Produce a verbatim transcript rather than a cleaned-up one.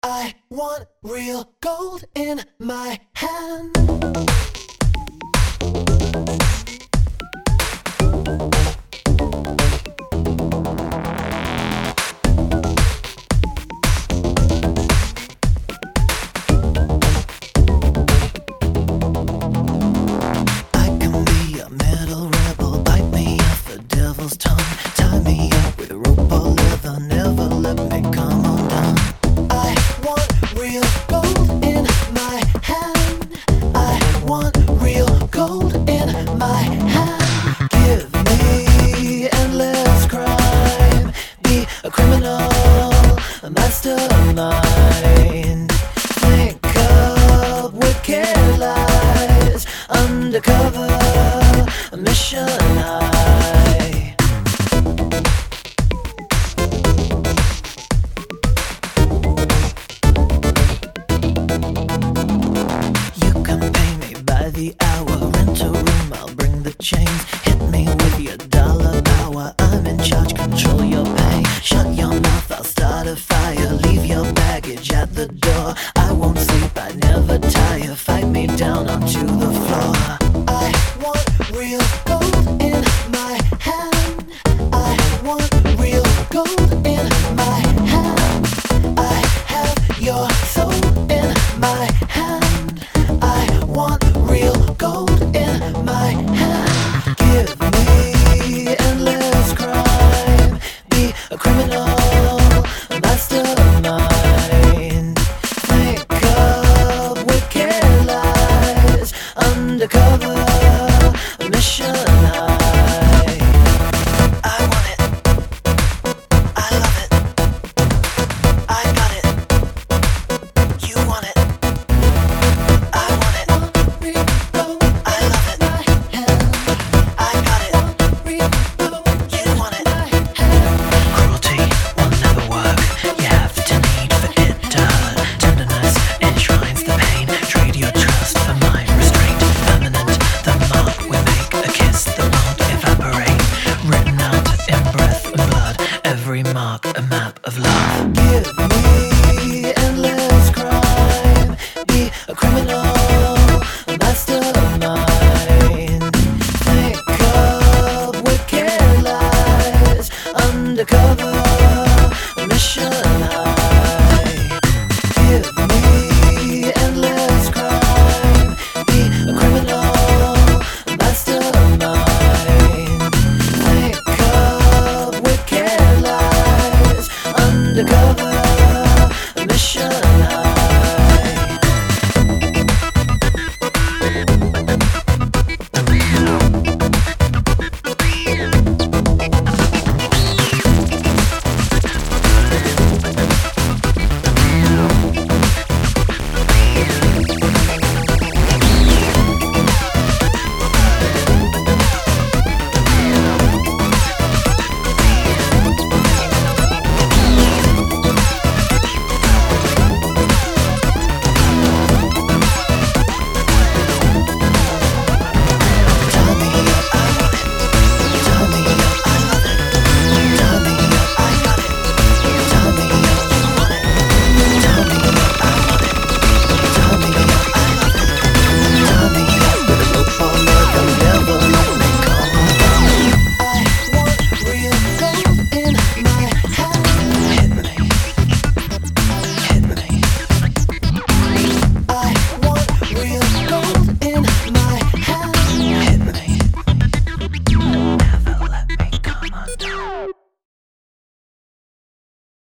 I want real gold in my hand. I can be a metal rebel, bite me off the devil's tongue, tie me up with rope or leather, never let me come undone. I want real gold in my hand. I want real gold in my hand. Give me endless crime, be a criminal, a mastermind. Think up wicked lies, undercover mission high. You can pay me by the hour, rent a room, I'll bring the chains. Hit me with your dollar power, I'm in charge, control your pain. Shut your mouth, I'll start a fire, leave your baggage at the door. I won't sleep, I never tire, fight me down onto the floor. I want real gold in my hand. I want real gold in my hand. I have your soul in my hand. I want real gold in my hand. Give me endless crime, be a criminal, a mastermind. Think up wicked lies, undercover mission high. I want it, I love it, I got it, you want it, I want it, I love it, I got it, you want it. Cruelty will never work, you have to need for it to hurt. Tenderness enshrines the pain, trade your trust for my restraint. Permanent, the mark we make, a kiss that won't evaporate. Written out in breath and blood, every mark a map of love. Give me endless crime, be a criminal.